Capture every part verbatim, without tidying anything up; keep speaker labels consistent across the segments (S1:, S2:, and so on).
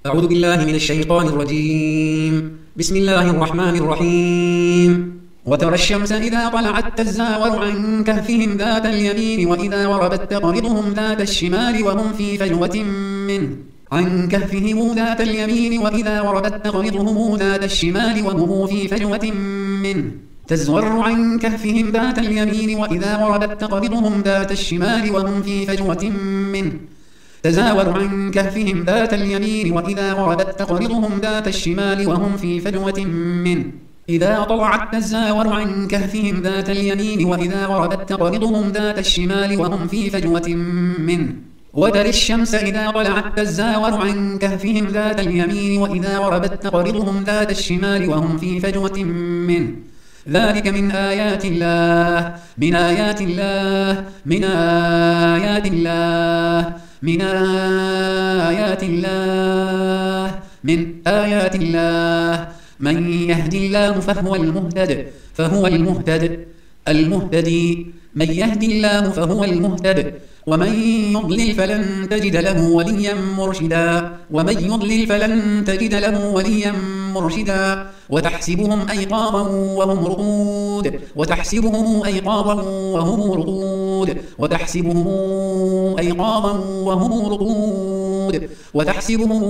S1: أعوذ بالله من الشيطان الرجيم. بسم الله الرحمن الرحيم. وترى الشمس إذا طلعت تزاور عن كهفهم ذات اليمين وإذا غربت تقرضهم ذات الشمال وهم في فجوة منه عن كهفهم ذات اليمين وإذا غربت تقرضهم ذات الشمال وهم في فجوة منه تزور عن كهفهم ذات اليمين وإذا غربت تقرضهم ذات الشمال وهم في فجوة منه تزاور عن كهفهم ذات اليمين وإذا غربت تقرضهم ذات الشمال وهم في فجوة منه إذا طلعت تزاور عن كهفهم ذات اليمين وإذا غربت تقرضهم ذات الشمال وهم في فجوة منه وترى الشمس إذا طلعت تزاور عن كهفهم ذات اليمين وإذا غربت تقرضهم ذات الشمال وهم في فجوة منه ذلك من آيات الله من آيات الله من آيات الله من آيات الله من آيات الله من يهد الله فهو المهتد فهو المهتد المهتدي من يهد الله فهو المهتد ومن يضلل فلن تجد له وليا مرشدا ومن يضلل فلن تجد له وليا مرشدا وتحسبهم أيقاظا وهم رقود وتحسبهم أيقاظا وهم رقود وتحسبهم أيقاظا وهم رقود وتحسبهم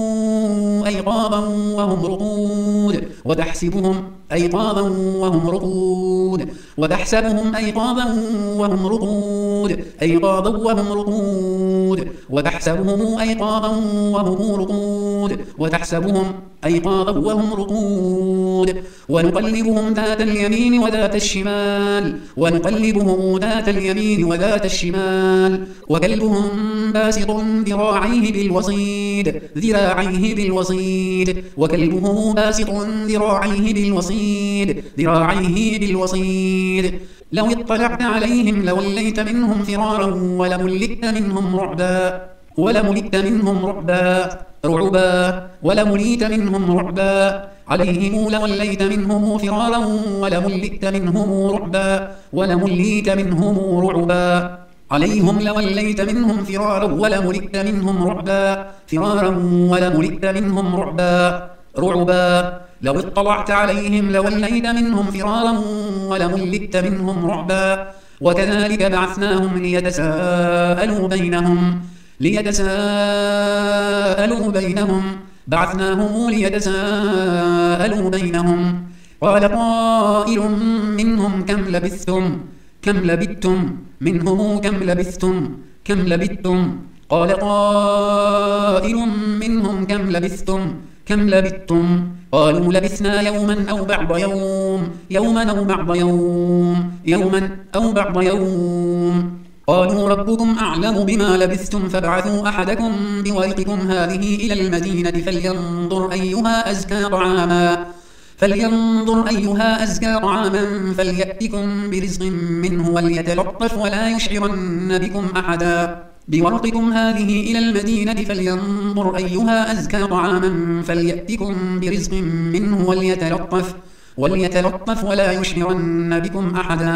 S1: أيقاظا وهم رقود وتحسبهم أيقاظا وهم رقود وتحسبهم أيقاظا وهم رقود أيقاظا وهم رقود وتحسبهم أيقاظا وهم رقود وتحسبهم أيقاظا وهم رقود ونقلبهم ذات اليمين وذات الشمال ونقلبهم ذات اليمين وذات الشمال وكلبهم باسط ذراعيه بالوصيد ذراعيه بالوصيد وكلبهم باسط ذراعيه بالوصيد ذراعيه بالوصيد لو اطلعت عليهم لوليت منهم فرارا ولملئت منهم رعبا ولملئت منهم رعبا رعبا ولملئت منهم رعبا عليهم لوليت منهم فرارا ولملئت منهم رعبا ولملئت منهم رعبا عليهم لوليت منهم فرارا ولملئت منهم رعبا فرارا ولملئت منهم رعبا رعبا لو اطلعت عليهم لوليت منهم فرارا ولملئت منهم رعبا وكذلك بعثناهم ليتساءلوا بينهم ليتساءلوا بينهم بعثناهم ليتساءلوا بينهم قال قائل منهم كم لبثتم كم لبثتم منهم كم لبثتم كم لبثتم قال قائل منهم كم لبثتم كم لبثتم قالوا لبثنا يوما أو بعض يوم يوما أو بعض يوم يوما أو بعض يوم قالوا ربكم أعلم بما لبثتم فابعثوا أحدكم بورقكم هذه إلى المدينة فلينظر أيها أزكى طعاما فلينظر أيها أزكى طعاما فليأتكم برزق منه وليتلطف ولا يشعرن بكم أحدا بورقكم هذه إلى المدينة فلينظر أيها أزكى طعاما فليأتكم برزق منه وليتلطف وليتلطف ولا يشعرن بكم أحدا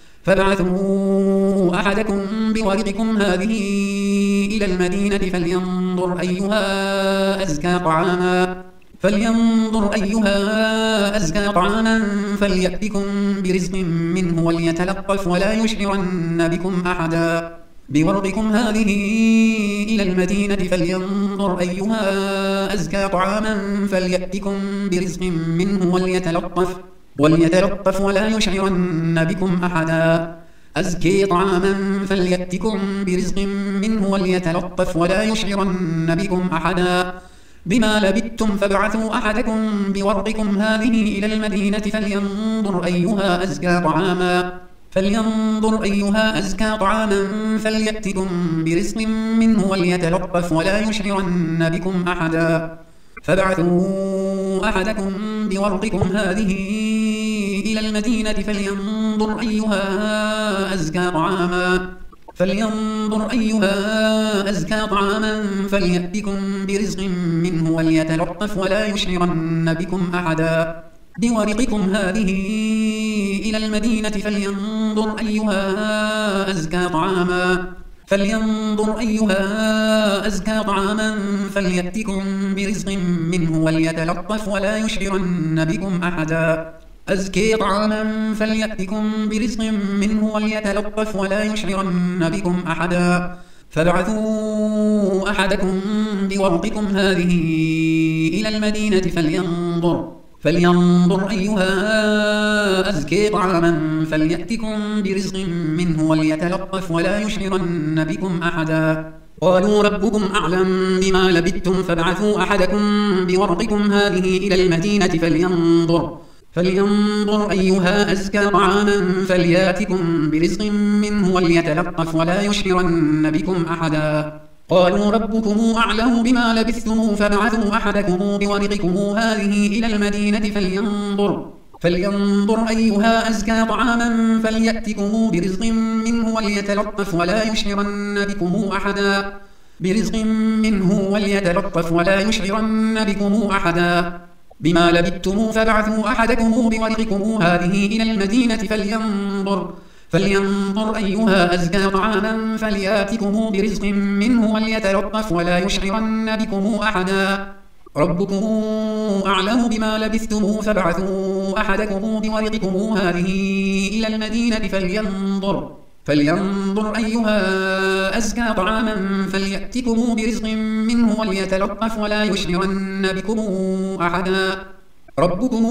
S1: فابعثوا أحدكم بورقكم هذه إلى المدينة فلينظر أيها أزكى طعاما فلينظر أيها أزكى طعاما فليأتكم برزق منه وليتلطف ولا يشعرن بكم أحدا بورقكم هذه إلى المدينة فلينظر أيها أزكى طعاما فليأتكم برزق منه وليتلطف وليتلطف ولا يشعرن بكم أحدا أزكي طعاما فليأتكم برزق منه وليتلطف ولا يشعرن بكم أحدا بما لبثتم فابعثوا أحدكم بورقكم هذه إلى المدينة فلينظر أيها أزكى طعاما فلينظر أيها أزكى طعاما فليأتكم برزق منه وليتلطف ولا يشعرن بكم أحدا فابعثوا أحدكم بورقكم هذه إلى المدينة فلينظر أيها أزكى طعاما فلينظر أيها أزكى طعاما فليأتكم برزق منه وليتلطف ولا يشعرن بكم أحدا بورقكم هذه إلى المدينة فلينظر أيها أزكى طعاما فلينظر أيها أزكى طعاما فليأتكم برزق منه وليتلطف ولا يشعرن بكم أحدا أزكى طعاما فليأتكم برزق منه وليتلطف ولا يشعرن بكم أحدا فابعثوا أحدكم بورقكم هذه إلى المدينة فلينظر فلينظر أيها أزكى طعاما فليأتكم برزق منه وليتلطف ولا يشعرن بكم أحدا قالوا ربكم أعلم بما لبثتم فابعثوا أحدكم بورقكم هذه إلى المدينة فلينظر فلينظر أيها أزكى طعاما فليأتكم برزق منه وليتلطف ولا يشعرن بكم أحدا قالوا ربكم أعلم بما لبثتم فابعثوا أحدكم بورقكم هذه إلى المدينة فلينظر فلينظر أيها أزكى طعاما فليأتكم برزق منه وليتلطف ولا يشعرن بكم أحدا برزق منه وليتلطف ولا يشعرن بكم أحدا بما لبثتم فابعثوا أحدكم بورقكم هذه إلى المدينة فلينظر فلينظر أيها أزكى طعاما فليأتكم برزق منه وليتلطف ولا يشعرن بكم أحدا ربكم أعلم بما لبثتم فابعثوا أحدكم بورقكم هذه إلى المدينة فلينظر فلينظر أيها أزكى طعاما فليأتكم برزق منه وليتلطف ولا يشعرن بكم أحدا ربكم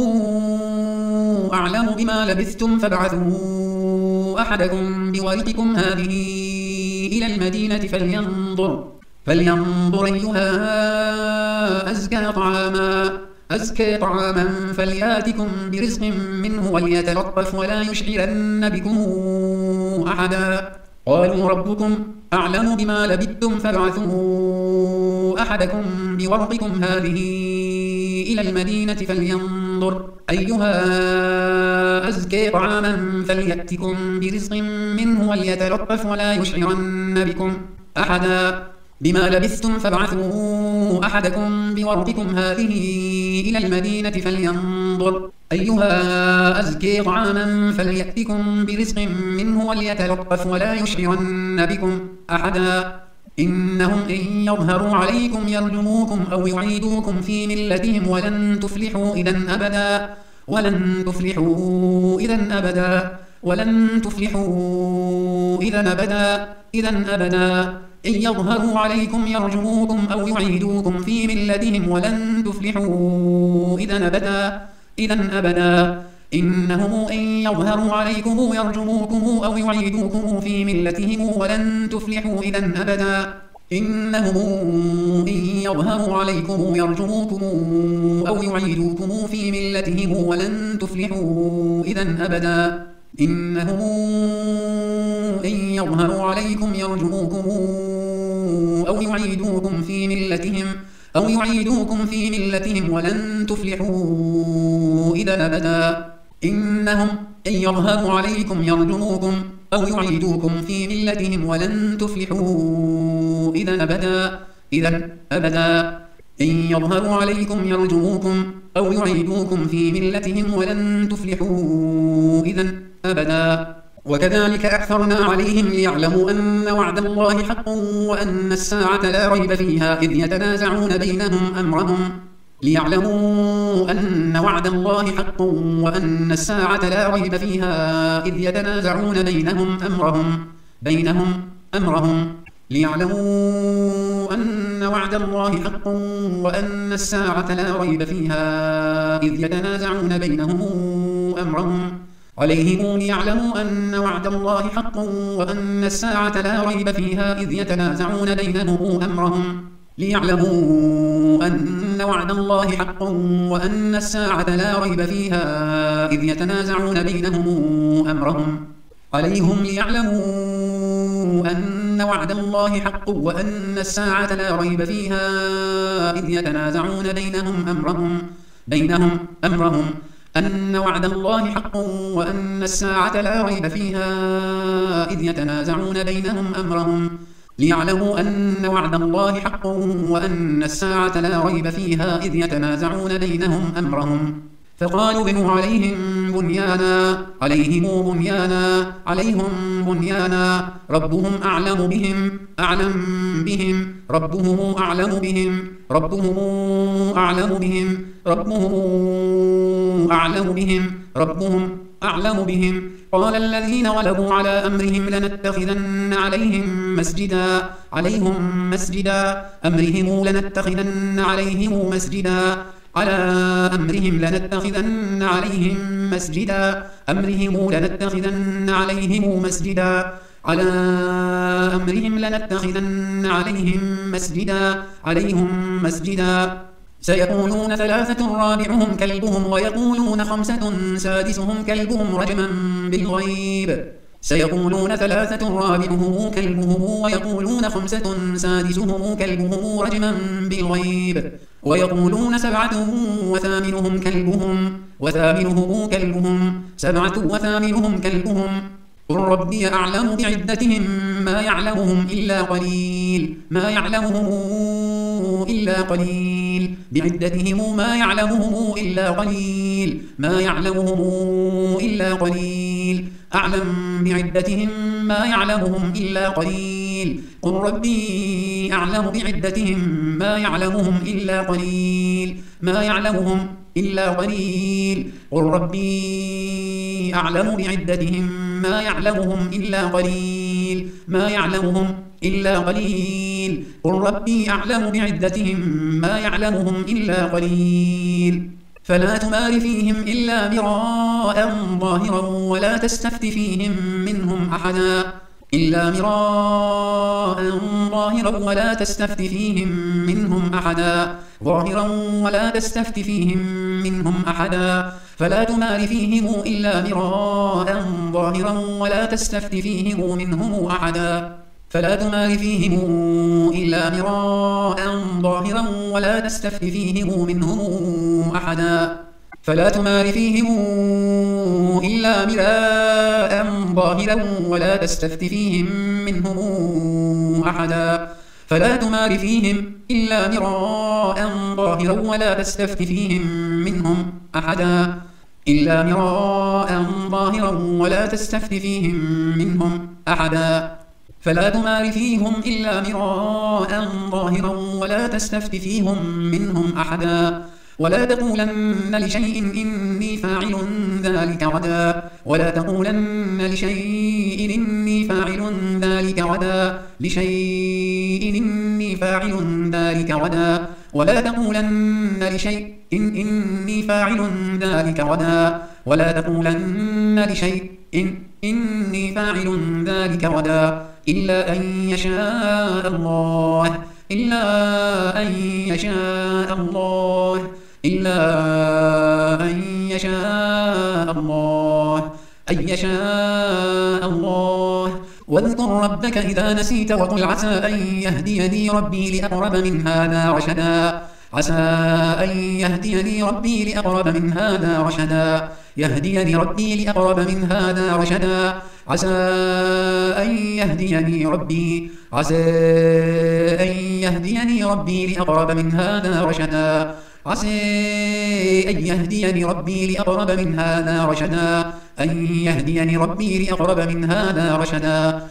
S1: أعلم بما لبثتم فابعثوا أحدكم بورقكم هذه إلى المدينة فلينظر فلينظر أيها أزكى طعاما أزكى طعاما فليأتكم برزق منه وليتلطف ولا يشعرن بكم أحدا قالوا ربكم أعلم بما لبثتم فابعثوا أحدكم بورقكم هذه إلى المدينة فلينظر أيها أزكى طعاما فليأتكم برزق منه وليتلطف ولا يشعرن بكم أحدا بما لبثتم فابعثوا أحدكم بورقكم هذه إلى المدينة فلينظر أيها أزكى طعاما فليأتكم برزق منه وليتلطف ولا يشعرن بكم أحدا إنهم إن يظهروا عليكم يرجموكم أو يعيدوكم في ملتهم ولن تفلحوا إذا أبدا ولن تفلحوا إذا أبدا ولن تفلحوا إذا أبدا إذا أبدا إن يظهروا عليكم يرجموكم أو يعيدوكم في ملتهم ولن تفلحوا إذا أبدا إذا أبدا إنهم إن يظهروا عليكم يرجموكم أو يعيدوكم في ملتهم ولن تفلحوا إذا أبدا إنهم إن يظهروا عليكم يرجموكم أو يعيدوكم في ملتهم ولن تفلحوا إذا أبدا إنهم إن يظهروا عليكم يرجموكم أو يعيدوكم في ملتهم أو يعيدوكم في ملتهم ولن تفلحوا إذا أبدا إنهم إن يظهروا عليكم يرجموكم أو يعيدوكم في ملتهم ولن تفلحوا إذا أبدا إذا أبدا إن يظهروا عليكم يرجموكم أو يعيدوكم في ملتهم ولن تفلحوا إذا أبدا وكذلك أكثرنا عليهم ليعلموا أن وعد الله حق وأن الساعة لا ريب فيها إذ يتنازعون بينهم أمرهم ليعلموا أن وعد الله حق وأن الساعة لا ريب فيها إذ يتنازعون بينهم أمرهم بينهم أمرهم ليعلموا أن وعد الله حق وأن الساعة لا ريب فيها إذ يتنازعون بينهم أمرهم عليهم ليعلموا أن وعد الله حق وأن الساعة لا ريب فيها إذ يتنازعون بينهم أمرهم ليعلموا أن وعد الله حق وأن الساعة لا ريب فيها إذ يتنازعون بينهم أمرهم عليهم ليعلموا أن وعد الله حق وأن الساعة لا ريب فيها إذ يتنازعون بينهم أمرهم بينهم أمرهم أن وعد الله حق وأن الساعة لا ريب فيها إذ يتنازعون بينهم أمرهم ليعلموا أن وعد الله حق وأن الساعة لا ريب فيها إذ يتنازعون بينهم أمرهم فقالوا بنوا عليهم بنيانا عليهم بنيانا عليهم بنيانا ربهم أعلم بهم أعلم بهم ربهم أعلم بهم ربهم أعلم بهم ربهم أعلم بهم ربهم أعلم بهم قال الذين غلبوا على أمرهم لنتخذن عليهم مسجدا عليهم مسجدا أمرهم لنتخذن عليهم مسجدا على أمرهم لنتخذن عليهم مسجدا أمرهم لنتخذن عليهم مسجدا على أمرهم لنتخذن عليهم مسجدا عليهم مسجدا سيقولون ثلاثة رابعهم كلبهم ويقولون خمسة سادسهم كلبهم رجما بالغيب سيقولون ثلاثة رابعهم كلبهم ويقولون خمسة سادسهم كلبهم رجما بالغيب ويقولون سبعة وثامنهم كلبهم وثامنهم كلبهم سبعة وثامنهم كلبهم قل ربي أعلم بعدتهم ما يعلمهم إلا قليل ما يعلمهم إلا قليل بعدتهم ما يعلمهم إلا قليل ما يعلمهم إلا قليل أعلم بعدتهم ما يعلمهم إلا قليل قل ربي أعلم بعدتهم ما يعلمهم إلا قليل ما يعلمهم إلا قليل قل ربي أعلم بعدتهم ما يعلمهم إلا قليل ما يعلمهم إلا قليل قل ربي أعلم بعدتهم ما يعلمهم إلا قليل فلا تمار فيهم إلا مراء ظاهرا ولا تستفت فيهم منهم أحدا إلا مراء ظاهرا ولا تستفت فيهم منهم أحدا ظاهرا ولا تستفت فيهم منهم أحدا فلا تمار فيهم إلا مراء ظاهرا ولا تستفت فيهم منهم أحدا فلا تمار فيهم إلا مراء ظاهرا ولا تستفت فيهم منهم أحدا فلا تمار فيهم إلا مراء ظاهرا ولا تستفت فيهم منهم أحدا فلا تمار فيهم إلا مراء ظاهرا ولا تستفت فيهم منهم أحدا إلا مراء ظاهرا ولا تستفت فيهم منهم أحدا فلا تمار فيهم إلا مراء ظاهرا ولا تستفت فيهم منهم أحدا ولا تقولن لشيء إني فاعل ذلك غدا ولا تقولن لشيء إني فاعل ذلك غدا لشيء إني فاعل ذلك غدا ولا تقولن لشيء إن إني فاعل ذلك غدا ولا تقولن لشيء إن إني فاعل ذلك غدا إلا أن يشاء الله إلا أن يشاء الله إلا أن يشاء الله أن يشاء الله واذكر ربك إذا نسيت وقل عسى أن يهديني ربي لأقرب من هذا رشدا عسى أن يهديني ربي لأقرب من هذا رشدا يهديني ربي لأقرب من هذا رشدا عسى أن يهديني ربي عسى أن يهديني ربي لأقرب من هذا رشدا عسى أن يهديني ربي لأقرب من هذا رشدا أن يهديني ربي لأقرب من هذا رشدا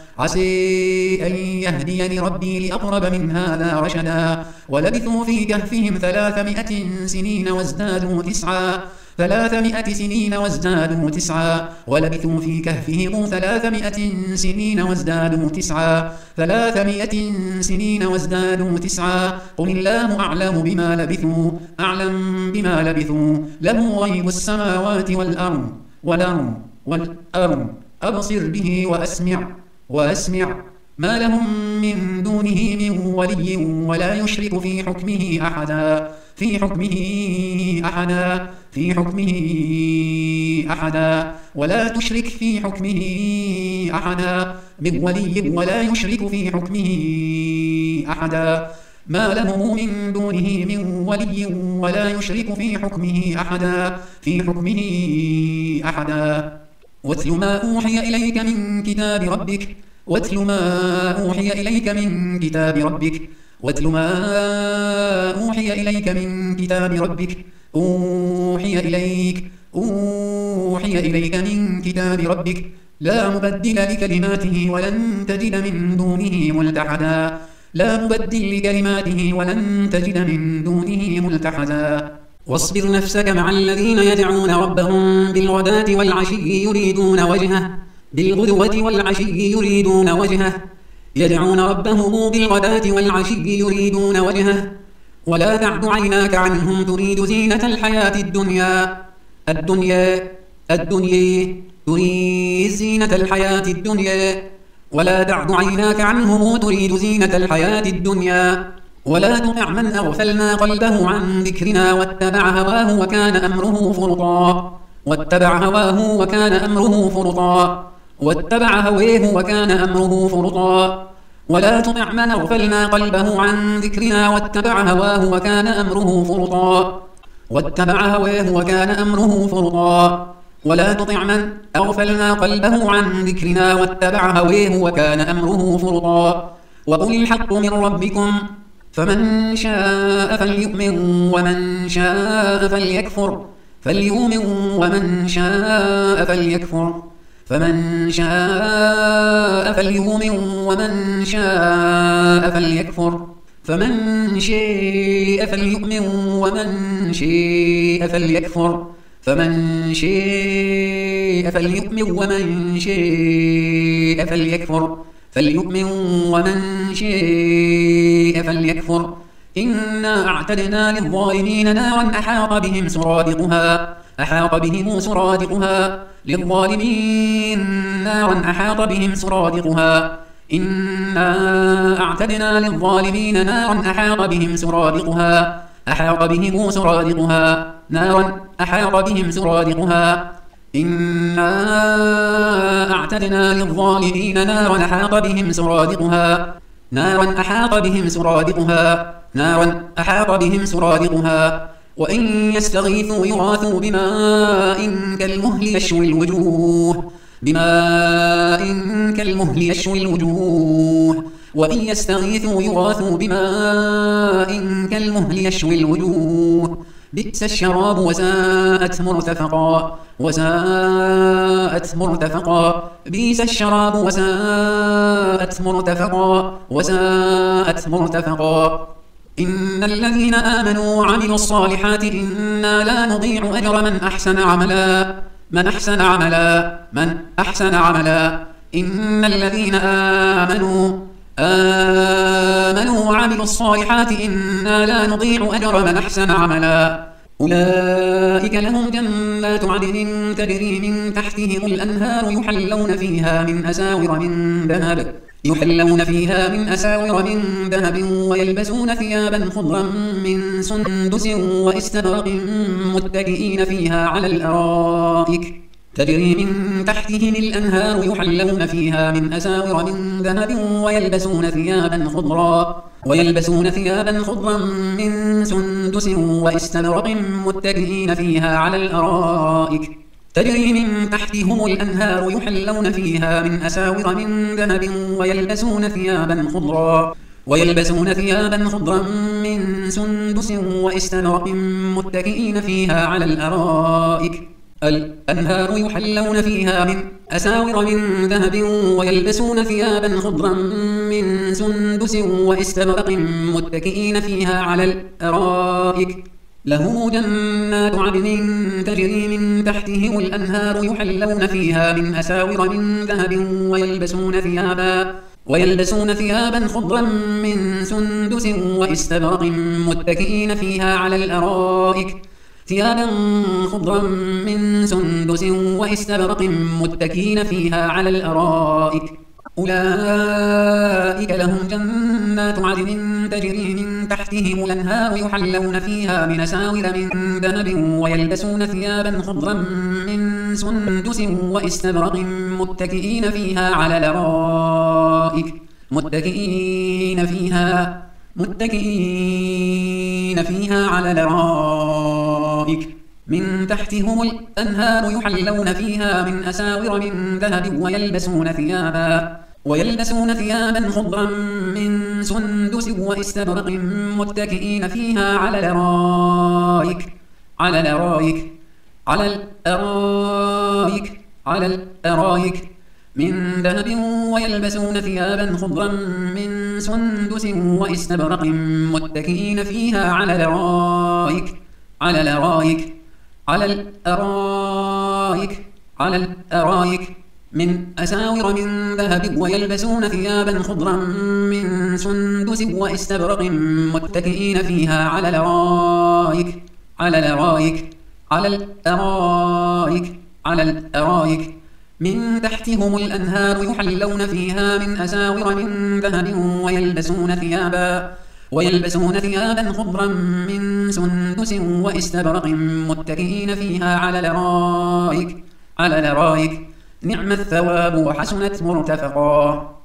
S1: عسى أن يهديني ربي لأقرب من هذا رشدا ولبثوا في كهفهم ثلاثمائة سنين وازدادوا تسعا ثلاثمائة سنين وازدادوا تسعا ولبثوا في كهفهم ثلاثمائة سنين وازدادوا تسعا ثلاثمائة سنين وازدادوا تسعا قل الله أعلم بما لبثوا أعلم بما لبثوا له غيب السماوات والأرض والأرض والأرض أبصر به وأسمع وأسمع ما لهم من دونه من ولي ولا يشرك في حكمه أحدا في حكمه أحدا في حكمه أحدا ولا تشرك في حكمه أحدا من ولي ولا يشرك في حكمه أحدا ما له من دونه من ولي ولا يشرك في حكمه أحدا في حكمه أحدا واتل ما أوحي إليك من كتاب ربك واتل ما أوحي إليك من كتاب ربك واتل ما أوحي إليك من كتاب ربك أوحي إليك أوحي إليك من كتاب ربك لا مبدل لكلماته ولن تجد من دونه ملتحدا لا مبدل لكلماته ولن تجد من دونه ملتحدا واصبر نفسك مع الذين يدعون ربهم بالغداة والعشي يريدون وجهه بالغدوة والعشي يريدون وجهه يدعون ربهم بالغداة والعشي يريدون وجهه ولا تعد عيناك عنهم تريد زينة الحياة الدنيا الدنيا الدنيا تريد زينة الحياة الدنيا ولا تعد عيناك عنهم تريد زينة الحياة الدنيا ولا تطع من أغفلنا قلبه عن ذكرنا واتبع هواه وكان أمره فرطا واتبع هواه وكان أمره فرطا واتبع هواه وكان أمره فرطا ولا تطع من أغفلنا قلبه عن ذكرنا واتبع هواه وكان أمره فرطا واتبع هواه وكان أمره فرطا ولا تطع من أغفلنا قلبه عن ذكرنا واتبع هواه وكان أمره فرطا وقل الحق من ربكم فمن شاء فليؤمن ومن شاء فليكفر فليؤمن ومن شاء فليكفر فمن شاء فليؤمن ومن شاء فليكفر فمن شاء فليؤمن ومن شاء فليكفر فمن شاء فليؤمن ومن شاء فليكفر فليؤمن ومن شاء فليكفر إنا أعتدنا للظالمين نارا أحاط بهم سرادقها أحاط بهم سرادقها للظالمين نارا أحاط بهم سرادقها إنا أعتدنا للظالمين نارا أحاط بهم سرادقها أحاط بهم سرادقها نارا أحاط بهم سرادقها إنا أعتدنا للظالمين نارا أحاط بهم سرادقها نارا أحاط بهم سرادقها نارا أحاط بهم سرادقها وإن يستغيثوا يغاثوا بماء كالمهل يشوي الوجوه بماء كالمهل يشوي الوجوه وإن يستغيثوا يغاثوا بماء كالمهل يشوي الوجوه بئس الشراب وساءت مرتفقا وساءت مرتفقا بئس الشراب وساءت مرتفقا وساءت مرتفقا إن الذين آمنوا وعملوا الصالحات إنا لا نضيع أجر من أحسن عملا من أحسن عملا من أحسن عملا إن الذين آمنوا آمنوا وعملوا الصالحات إنا لا نضيع أجر من أحسن عملا أولئك لهم جنات عدن تجري من تحتهم الأنهار يحلون فيها من أساور من ذهب يحلون فيها من أساور من ذهب ويلبسون ثيابا خضرا من سندس واستبرق متكئين فيها على الأرائك تجري من تحتهم الأنهار يحلون فيها من أساور من ذهب ويلبسون ثيابا خضرا ويلبسون ثيابا خضرا من سندس واستبرق متكئين فيها على الأرائك تجري من تحتهم الأنهار يحلون فيها من أساور من ذهب ويلبسون ثيابا خضرا ويلبسون ثيابا خضرا من سندس واستبرق متكئين فيها على الأرائك الأنهار يحلون فيها من أساور من ذهب ويلبسون ثيابا خضرا من سندس واستبرق متكئين فيها على الأرائك لهم جنات عدن تجري من تحتهم الأنهار يحلون فيها من أساور من ذهب ويلبسون ثيابا ويلبسون ثيابا خضرا من سندس واستبرق متكئين فيها على الأرائك ثيابا خضرا من سندس واستبرق متكئين فيها على الأرائك أولئك لهم جنات عدن تجري من تحتهم الأنهار يحلون فيها من أساور من ذهب ويلبسون ثيابا خضرا من سندس واستبرق متكئين فيها على الأرائك متكئين فيها متكئين فيها على الأرائك من تحتهم الأنهار يحلون فيها من أساور من ذهب ويلبسون ثيابا ويلبسون ثيابا خضرا من سندس واستبرق متكئين فيها على الأرائك على الأرائك على الأرائك على الأرائك من ذهب ويلبسون ثيابا خضرا من سندس واستبرق متكئين فيها على الأرائك على الأرائك على الأرائك على الأرائك من أساور من ذهب ويلبسون ثيابا خضرا من سندس واستبرق متكئين فيها على الأرائك على الأرائك على الأرائك على الأرائك من تحتهم الأنهار يحلون فيها من أساور من ذهب ويلبسون ثيابا ويلبسون ثيابا خضرا من سندس واستبرق متكئين فيها على الأرائك على الأرائك نعم الثواب وحسنت مرتفقا.